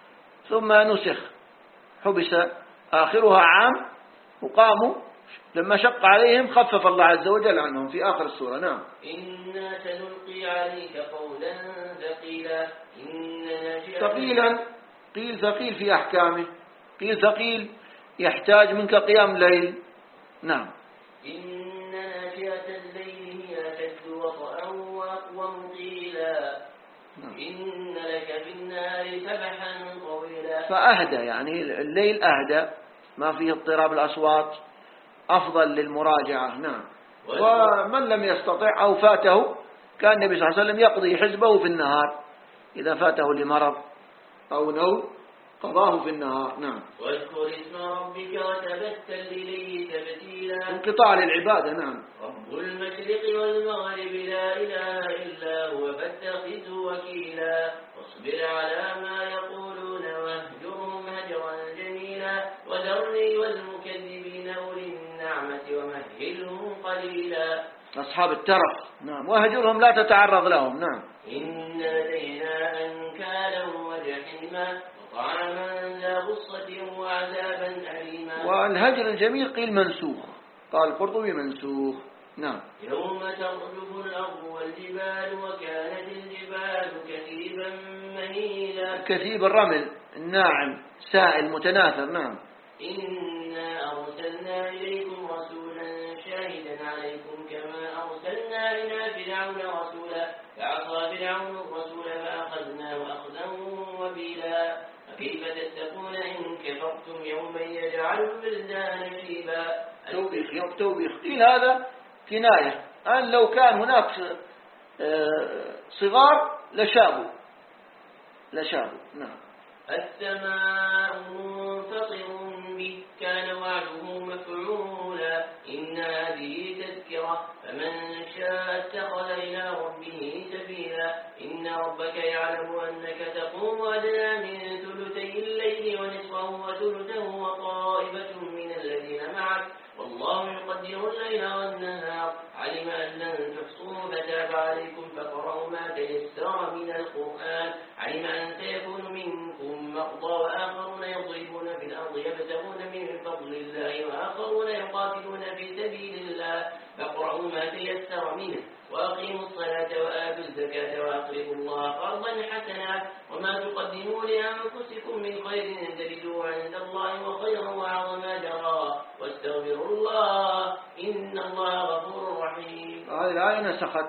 Speaker 1: ثم نسخ حبس آخرها عام وقاموا لما شق عليهم خفف الله عز وجل عنهم في آخر السورة. نعم.
Speaker 2: إنا سنلقي عليك قولا ثقيلا إن
Speaker 1: ثقيلا قيل ثقيل في أحكامه، قيل ثقيل يحتاج منك قيام ليل. نعم.
Speaker 2: إن ناشئة الليل هي أشد وطئا وأقوم قيلا إن لك في النار سبحا طويلا.
Speaker 1: فأهدى يعني الليل أهدى ما فيه اضطراب الأصوات أفضل للمراجعة. نعم. ومن لم يستطع أو فاته كان النبي صلى الله عليه وسلم يقضي حزبه في النهار إذا فاته لمرض أو نوم قضاه في النهار. نعم.
Speaker 2: واذكر اسم ربك وتبتل إليه تبتيلا.
Speaker 1: انقطاع للعبادة. نعم.
Speaker 2: رب المشرق والمغرب لا إله إلا هو فاتخذه وكيلا واصبر على ما يقولون واهجرهم هجرا جميلا وذرني والمكذبين أولي النعمة ومهلهم قليلا.
Speaker 1: أصحاب الترف. نعم. وهجرهم لا تتعرض لهم. نعم.
Speaker 2: إن لدينا أنكالا وجحيما وطعاما ذا غصة وعذابا أليما.
Speaker 1: والهجر الجميل قيل منسوخ، قال القرطبي منسوخ. نعم.
Speaker 2: يوم ترجف الأرض والجبال وكانت الجبال كثيبا مهيلا.
Speaker 1: كثيب الرمل الناعم سائل متناثر. نعم.
Speaker 2: إنا أرسلنا إليكم رسولا شاهدا عليكم كما أرسلنا إلى فرعون رسولا فعصى فرعون الرسول فأخذناه أخذا وبيلا فكيف تتقون إن كفرتم يوما يجعل البلدان شيبا.
Speaker 1: توبيخ يوم توبيخ. قيل هذا كناية أن لو كان هناك صغار لشابوا لشابوا. نعم.
Speaker 2: السماء منفطر به كان وعده مفعولا إن هذه تذكرة فمن شاء اتخذ إلى ربه سبيلا إن ربك يعلم أنك تقوم أدنى من ثلثي الليل ونصفه وثلثه وطائفة من الذين معك والله يقدر الليل والنهار علم أن لن تحصوا فتاب عليكم فقرأوا ما تيسر من القرآن علم أن سيكون منكم مرضى وآخرون يضربون في الأرض يبتغون من فضل الله وآخرون يقاتلون في سبيل الله فاقرأوا ما تيسر منه وأقيموا الصلاة وآتوا الزكاة وأقرضوا الله قرضا حسنا وما تقدموا لأنفسكم من خير تجدوه عند الله وخيرا وأعظم أجرا واستغفروا الله إن الله غفور رحيم.
Speaker 1: هذه الآية نسخت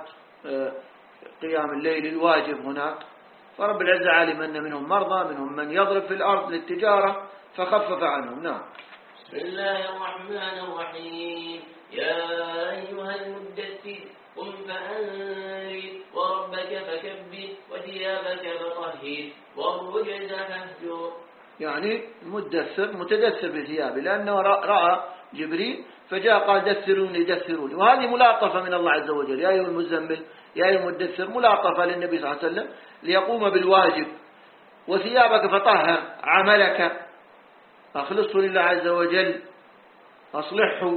Speaker 1: قيام الليل الواجب هناك، فرب العزة علم أن منهم مرضى منهم من يضرب في الأرض للتجارة فخفف عنهم. نعم.
Speaker 2: بسم الله الرحمن الرحيم. يا أيها المدثر قم فأنذر وربك فكبر وثيابك فطهر والرجز فاهجر.
Speaker 1: يعني مدثر متدثر بثيابه لأنه رأى جبريل فجاء قال دثروني دثروني، وهذه ملاطفة من الله عز وجل. يا أيها المزمل يا أيها المدثر ملاطفة للنبي صلى الله عليه وسلم ليقوم بالواجب. وثيابك فطهر عملك أخلصه لله عز وجل أصلحه.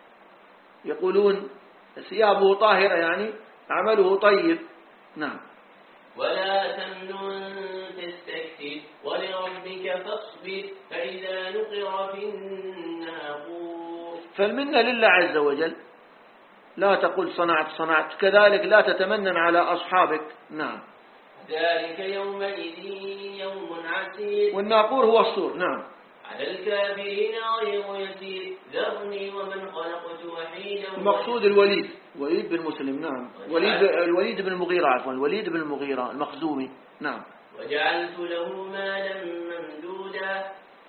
Speaker 1: يقولون ثيابه طاهرة يعني عمله طيب. نعم.
Speaker 2: ولا تمنن تستكثر ولربك فاصبر فإذا نقر في الناقور.
Speaker 1: فالمنة لله عز وجل، لا تقول صنعت صنعت، كذلك لا تتمنن على أصحابك. نعم.
Speaker 2: ذلك يومئذ يوم عسير.
Speaker 1: والناقور هو الصور. نعم.
Speaker 2: على الكافرين غير يسير ذرني ومن خلقت وحيدا.
Speaker 1: المقصود الوليد وليد بن مسلم. نعم. وليد الوليد بن المغيرة عفوا الوليد بن المغيرة المخزومي. نعم.
Speaker 2: وجعلت له مالا ممدودا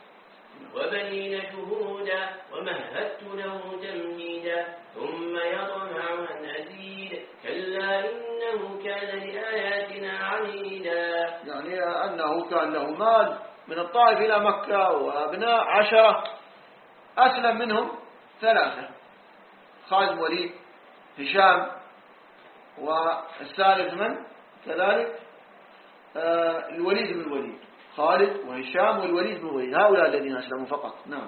Speaker 2: وبنين شهودا ومهدت له تمهيدا ثم يطمع أن أزيد كلا إنه كان لآياتنا عنيدا.
Speaker 1: يعني أنه كان له مال من الطائف إلى مكة وأبناء عشرة، أسلم منهم ثلاثة، خالد وليد هشام والثالث من كذلك آه الوليد بن الوليد، خالد وهشام والوليد بن الوليد، هؤلاء الذين أسلموا فقط. نعم.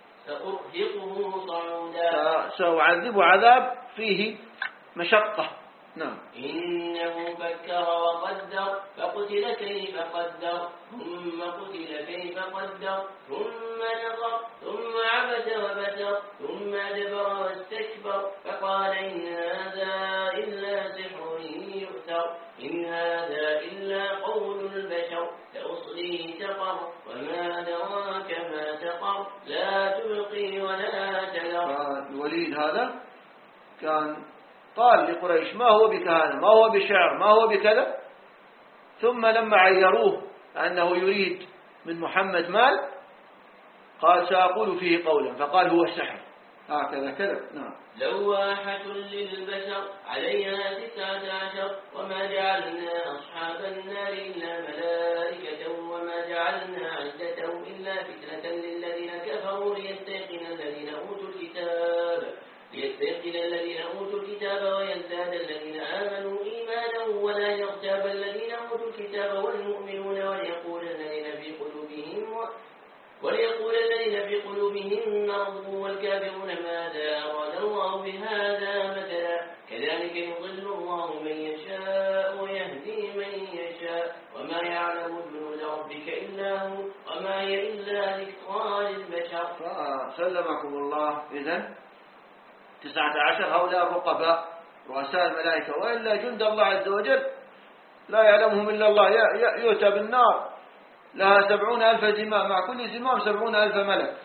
Speaker 2: سأرهقه صعودا.
Speaker 1: سأعذبه عذاب فيه مشقة. نعم.
Speaker 2: إنه فكر وقدر فقتل كيف قدر ثم قتل كيف قدر ثم نظر ثم عبس وبسر ثم أدبر واستكبر فقال إن هذا إلا سحر يؤثر إن هذا إلا قول البشر سأصليه سقر وما أدراك ما سقر لا تبقي ولا تذر.
Speaker 1: الوليد هذا كان قال لقريش ما هو بكهانة ما هو بشعر ما هو بكذا، ثم لما عيروه أنه يريد من محمد مال قال سأقول فيه قولا فقال هو السحر هكذا كذا. نعم.
Speaker 2: لواحة للبشر عليها تسعة عشر وما جعلنا أصحاب النار إلا ملائكة وما جعلنا عدتهم إلا فتنة للذين كفروا ليستيقن الذين أوتوا الكتاب ليستيقن الذين أوتوا الكتاب ويزداد الذين آمنوا إيمانا ولا يرتاب الذين أوتوا الكتاب والمؤمنون وليقول الذين في قلوبهم وليقول الذين في قلوبهم مرض والكافرون ماذا أراد الله بهذا مثلا كذلك يضل الله من يشاء ويهدي من يشاء وما يعلم جنود ربك إلا هو وما هي إلا ذكرى للبشر.
Speaker 1: فسلمكم الله. إذن تسعة عشر هؤلاء الرقباء رؤساء الملائكة، وإلا جند الله عز وجل لا يعلمهم إلا الله. يؤتى بالنار لها سبعون ألف زمام مع كل زمام سبعون ألف ملك،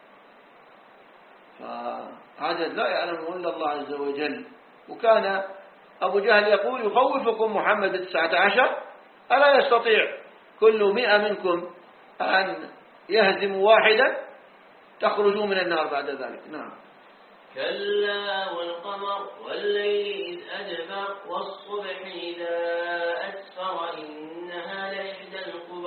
Speaker 1: فعدد لا يعلمه إلا الله عز وجل. وكان أبو جهل يقول يخوفكم محمد تسعة عشر ألا يستطيع كل مئة منكم أن يهزموا واحدا تخرجوا من النار بعد ذلك. نعم.
Speaker 2: كلا والقمر والليل إذ أدبر والصبح إذا أسفر إنها لإحدى الكبر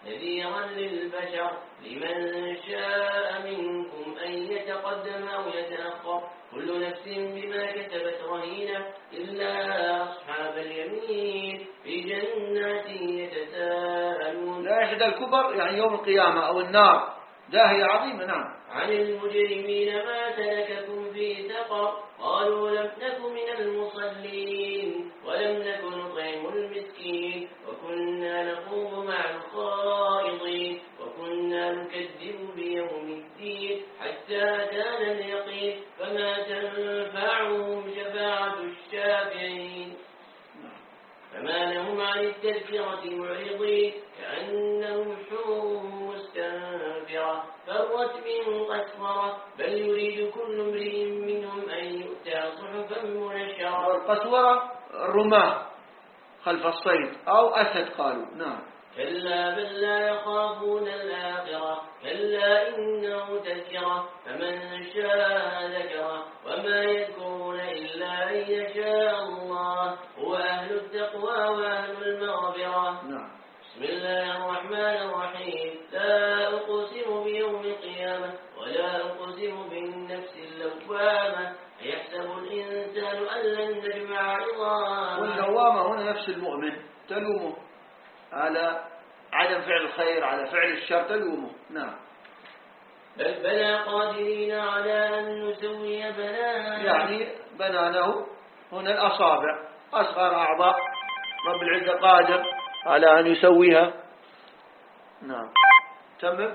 Speaker 2: نذيرا للبشر لمن شاء منكم أن يتقدم أو يتأخر كل نفس بما كسبت رهينة إلا أصحاب اليمين في جنات يتساءلون.
Speaker 1: لا إحدى الكبر يعني يوم القيامة أو النار داهية عظيمة. نعم.
Speaker 2: عن المجرمين ما سلككم في سقر قالوا لم نك من المصلين ولم نك نطعم المسكين وكنا نخوض مع الخائضين وكنا نكذب بيوم الدين حتى أتانا اليقين فما تنفعهم شفاعة الشافعين فما لهم عن التذكرة معرضين كأنهم حمر مستنفرة فرت من قسورة بل يريد كل امرئ منهم أن يؤتى صحفا منشرة.
Speaker 1: والقسورة الرماة خلف الصيد أو أسد قالوا. نعم.
Speaker 2: كلا بل لا يخافون الآخرة كلا إنه تذكرة فمن شاء ذكره وما يذكرون إلا أن يشاء الله هو أهل التقوى وأهل المغفرة.
Speaker 1: نعم.
Speaker 2: بسم الله الرحمن الرحيم لا أقسم بيوم القيامة ولا أقسم بالنفس اللوامة أيحسب الإنسان أن لن نجمع عظامه.
Speaker 1: واللوامة هنا نفس المؤمن تلومه على عدم فعل الخير على فعل الشر تلومه. نعم.
Speaker 2: بل بلى قادرين على أن نسوي بنانه
Speaker 1: يعني بنانه هنا الأصابع أصغر أعضاء رب العزة قادر على أن يسويها. نعم. تمام.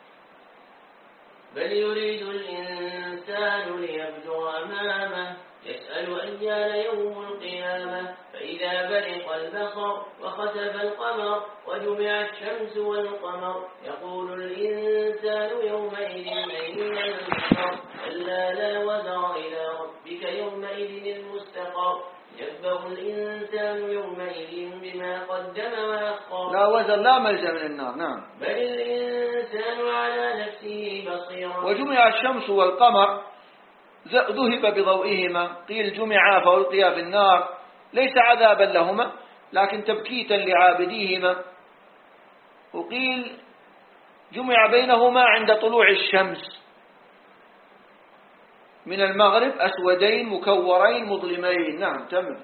Speaker 2: بل يريد الإنسان ليبلغ أمامه يسأل أيان يوم القيامة فإذا برق البصر وخسف القمر وجمع الشمس والقمر يقول الإنسان يومئذ أين المفر كلا لا وزر إلى ربك يومئذ المستقر ينبأ الإنسان يومئذ بما قدم وأخر.
Speaker 1: لا وزر لا ملجأ من النار. نعم.
Speaker 2: بل الإنسان على نفسه بصيرا.
Speaker 1: وجمع الشمس والقمر ذهب بضوئهما قيل جمعا فألقيا في النار ليس عذابا لهما لكن تبكيتا لعابديهما وقيل جمع بينهما عند طلوع الشمس من المغرب أسودين مكورين مظلمين. نعم. تمام.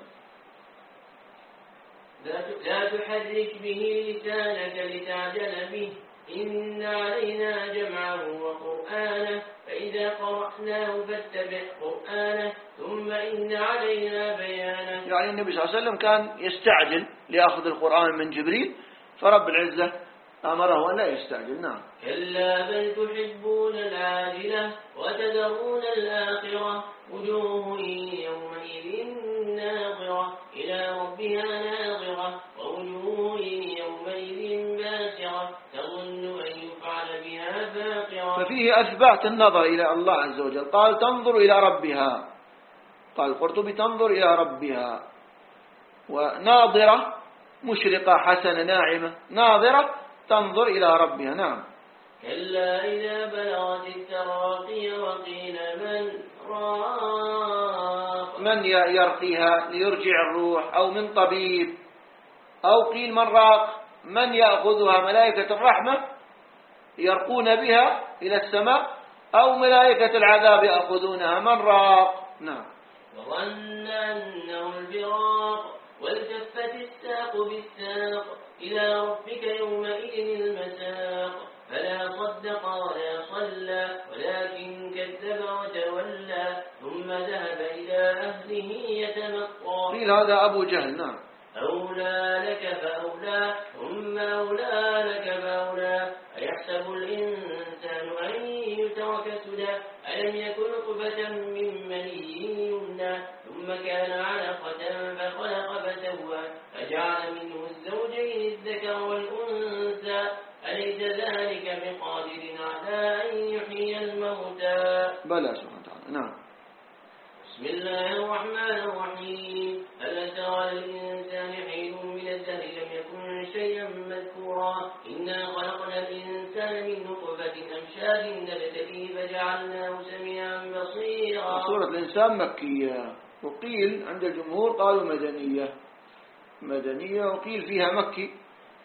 Speaker 2: لا تحرك به لسانك لتعجل به إن علينا جمعه وقرآنه فإذا قرأناه فاتبع قرآنه ثم إن علينا بيانه.
Speaker 1: يعني النبي صلى الله عليه وسلم كان يستعجل لأخذ القرآن من جبريل فرب العزة أمره أن لا يستعجل. نعم.
Speaker 2: كلا بل تحبون العاجلة وتذرون الآخرة وجوه يومئذ ناظرة إلى ربها ناظرة ووجوه يومئذ باسرة تظن أن يفعل بها فاقرة.
Speaker 1: ففيه أثبات النظر إلى الله عز وجل قال تنظر إلى ربها قال القرطبي تنظر إلى ربها وناظرة مشرقة حسنة ناعمة ناظرة تنظر إلى ربها. نعم.
Speaker 2: كلا إذا بلغت التراقي وقيل من راق
Speaker 1: من يرقيها ليرجع الروح أو من طبيب أو قيل من راق من يأخذها ملائكة الرحمة يرقون بها إلى السماء أو ملائكة العذاب يأخذونها من راق. نعم.
Speaker 2: وظن أنه الفراق والتفت الساق بالساق إلى ربك يومئذ المساق فلا صدق ولا صلى ولكن كذب وتولى ثم ذهب إلى أهله يتمطى.
Speaker 1: قيل هذا أبو جهل. نعم.
Speaker 2: أولى لك فأولى ثم أولى لك فأولى أيحسب الإنسان أن يترك سدى ألم يكن نطفة من مني يمنى ثم كان علقة فخلق فسوى فجعل منه الزوجين الذكر والأنثى أليس ذلك بقادر على أن يحيي الموتى
Speaker 1: بلى سبحانه وتعالى. نعم.
Speaker 2: بسم الله الرحمن الرحيم هل أتى على الإنسان حين من الدهر لم يكن شيئا مذكورا إنا خلقنا الإنسان من نطفة أمشاج نبتليه فجعلناه سميعا بصيرا.
Speaker 1: سورة الإنسان مكية وقيل عند الجمهور قالوا مدنية مدنية وقيل فيها مكي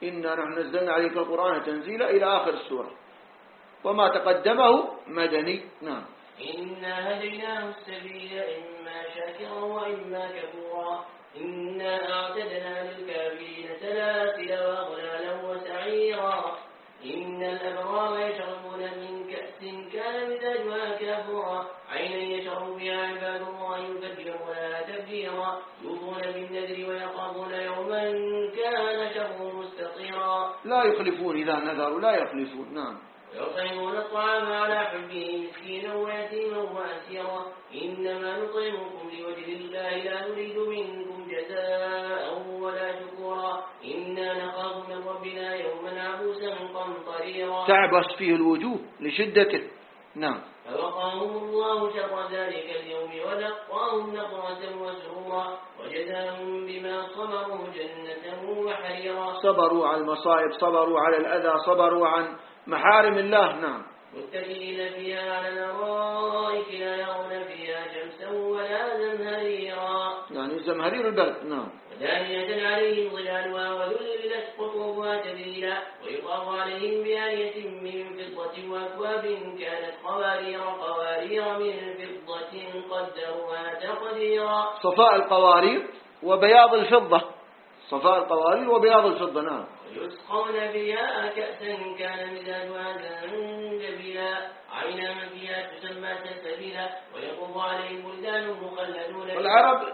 Speaker 1: إنا نحن نزلنا عليك القرآن تنزيلا إلى آخر السورة، وما تقدمه مدني. نعم.
Speaker 2: إنا هديناه السبيل إما شاكرا وإما كفورا إنا أعتدنا للكافرين سلاسل وأغلالا وسعيرا إن الأبرار يشربون من كأس كان مزاجها كافورا عينا يشرب بها عباد الله يفجرونها تفجيرا يوفون بالنذر ويخافون يوما كان شره مستطيرا
Speaker 1: لا يخلفون إذا نذروا لا يخلفون. نعم.
Speaker 2: ويطعمون الطعام على حبه مسكينا ويتيما وأسيرا إنما نطعمكم لوجه الله لا نريد منكم جزاء ولا شكورا إنا نخاف من ربنا يوما عبوسا قمطريرا
Speaker 1: تعبس فيه الوجوه لشدته. نعم.
Speaker 2: فوقاهم الله شر ذلك اليوم ولقاهم نظرة وسرورا وجزاهم بما صبروا جنة وحريرا
Speaker 1: صبروا على المصائب، صبروا على الأذى، صبروا عن محارم الله. نعم.
Speaker 2: متكئين فيها على الأرائك لا يرون فيها شمسا ولا زمهريرا
Speaker 1: يعني زمهرير البرد. نعم.
Speaker 2: ودانية عليهم ظلالها وذللت قطوفها تذليلا ويطاف عليهم بآنية من فضة وأكواب كانت قوارير قوارير من فضة قدروها تقديرا.
Speaker 1: صفاء القوارير وبياض الفضة، صفاء القوارير وبياض الفضة. نعم.
Speaker 2: ويسقون فيها كأسا كان مزاجها زنجبيلا عينا فيها تسمى سلسبيلا ويطوف عليهم ولدان مخلدون.
Speaker 1: والعرب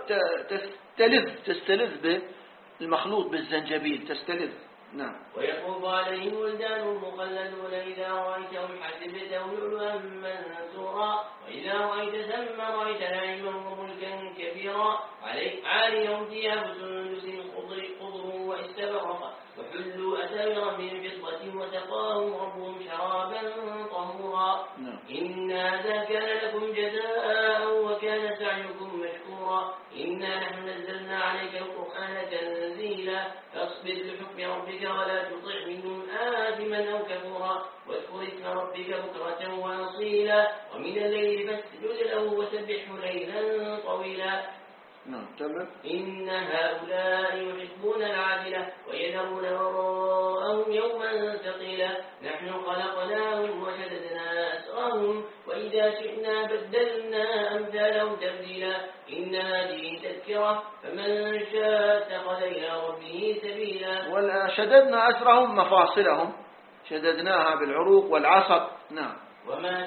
Speaker 1: تستلذ تستلذ بالمخلوط بالزنجبيل تستلذ. نعم.
Speaker 2: ويطوف عليهم ولدان مخلدون إذا رأيتهم حسبتهم لؤلؤا منثورا وإذا رأيت ثم رأيت نعيما وملكا كبيرا عاليهم ثياب سندس خضر واستبرق وحلوا أساور من فضة وسقاهم ربهم شرابا طهورا. إن هذا كان لكم جزاء وكان سعيكم مشكورا إنا نحن نزلنا عليك القرآن تنزيلا فاصبر لحكم ربك ولا تطع منهم آثما أو كفورا واذكر اسم ربك بكرة وأصيلا ومن الليل فاسجد له وسبحه ليلا طويلا.
Speaker 1: نعم. تمام.
Speaker 2: إن هؤلاء يحبون العاجلة ويذرون وراءهم يوما ثقيلا نحن خلقناهم وشددنا أسرهم وإذا شئنا بدلنا أمثالهم تبديلا إن هذه تذكرة فمن شاء اتخذ إلى ربه سبيلا.
Speaker 1: وشددنا أسرهم مفاصلهم شددناها بالعروق والعصب. نعم.
Speaker 2: وما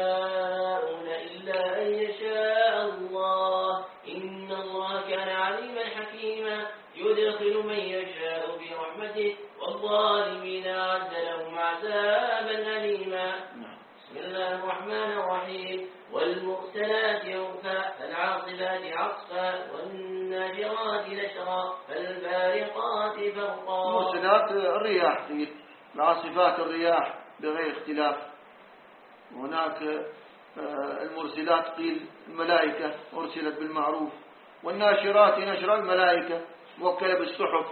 Speaker 2: تشاءون إلا أن يشاء الله إن الله كان عليما حكيما يدخل من يشاء برحمته والظالمين أعد لهم عذابا أليما. بسم الله الرحمن الرحيم والمرسلات عرفا فالعاصفات عصفا والناشرات نشرا فالفارقات فرقا.
Speaker 1: المرسلات الرياح، العاصفات الرياح بغير اختلاف. هناك المرسلات قيل الملائكة أرسلت بالمعروف، والناشرات نشر الملائكة موكلة بالسحب.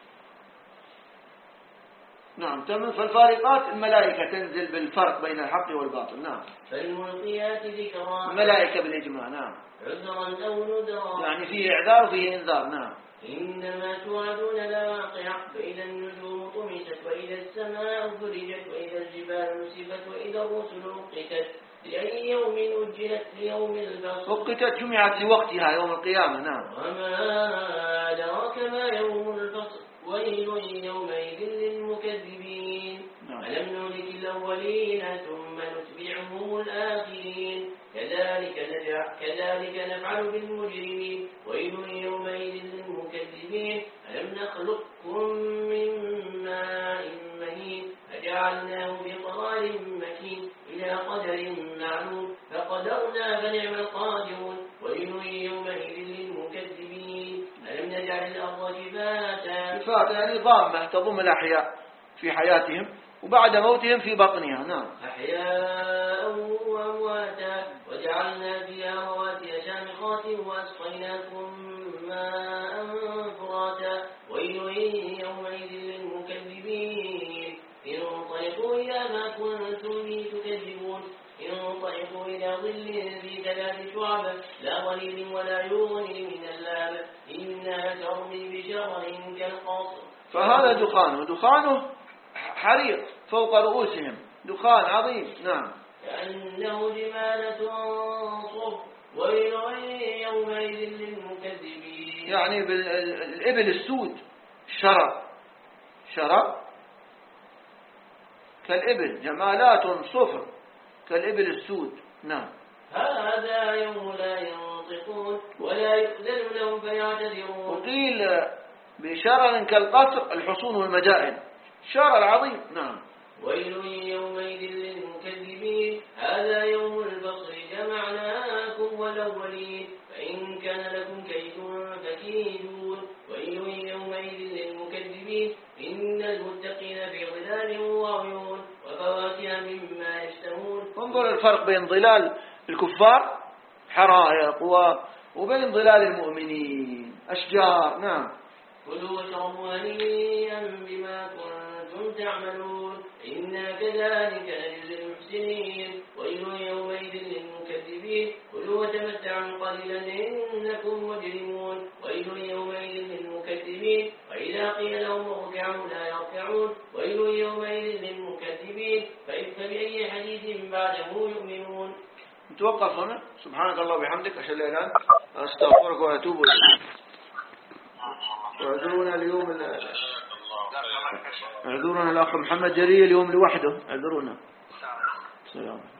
Speaker 1: نعم. تمام. فالفارقات الملائكة تنزل بالفرق بين الحق والباطل. نعم.
Speaker 2: فالملقيات ذكرا
Speaker 1: الملائكة بالإجماع. نعم.
Speaker 2: عذرا أو نذرا
Speaker 1: يعني فيه إعذار وفيه إنذار. نعم.
Speaker 2: إنما توعدون لواقع فإذا النجوم طمست وإذا السماء فرجت وإذا الجبال نسفت وإذا الرسل أقتت لأي يوم أجلت ليوم الفصل.
Speaker 1: أقتت جمعت لوقتها يوم القيامة. نعم.
Speaker 2: وما أدراك ما يوم الفصل ويل يومئذ للمكذبين. نعم. ألم نهلك الأولين ثم نتبعهم الآخرين كذلك نفعل, كذلك نفعل بالمجرمين ويل يومئذ للمكذبين. ألم نخلقكم من ماء مهين فجعلناه بقرار مكين إلى قدر معلوم فقدرنا فنعم القادرون ويل يومئذ للمكذبين. ألم نجعل الأرض كفاتا
Speaker 1: كفاتا يعني ضامة تضم الأحياء في حياتهم وبعد موتهم في بطنها. نعم.
Speaker 2: أحياء وأمواتا وجعلنا فيها رواسي شامخات وأسقيناكم ماء فراتا ويل يومئذ للمكذبين. انطلقوا إلى ما كنتم به تكذبون انطلقوا إلى ظل ذي ثلاث شعب لا ظليل ولا يغني من اللهب إنها ترمي بشرر كالقصر
Speaker 1: فهذا دخانه دخانه حريق فوق رؤوسهم، دخان عظيم. نعم.
Speaker 2: كأنه جمالة صفر ويل يومئذ للمكذبين.
Speaker 1: يعني بالإبل السود شرر، شرر كالإبل، جمالات صفر كالإبل السود. نعم.
Speaker 2: هذا يوم لا ينطقون ولا يؤذن لهم فيعتذرون.
Speaker 1: وقيل بشرر كالقصر الحصون والمدائن، شرر عظيم. نعم.
Speaker 2: ويل يومئذ للمكذبين. هذا يوم الفصل جمعناكم والأولين فإن كان لكم كيد فكيدون. ويل يومئذ للمكذبين. إن المتقين في ظلال وعيون وفواكه مما يشتهون.
Speaker 1: انظر الفرق بين ظلال الكفار حرائق وبين ظلال المؤمنين أشجار. نعم.
Speaker 2: كلوا واشربوا هنيئا بما كنتم تعملون إنا كذلك نجزي المحسنين. ويل يومئذ للمكذبين. كلوا وتمتعوا قليلا إنكم مجرمون. ويل يومئذ للمكذبين. وإذا قيل لهم اركعوا لا يركعون. ويل يومئذ للمكذبين. فبأي حديث بعده يؤمنون.
Speaker 1: نتوقف هنا. سبحانك الله وبحمدك أشهد أن لا إله إلا أنت أستغفرك وأتوب إليك. اعذرونا اليوم ال... اعذرونا الأخ محمد جري اليوم لوحده، اعذرونا. سلام.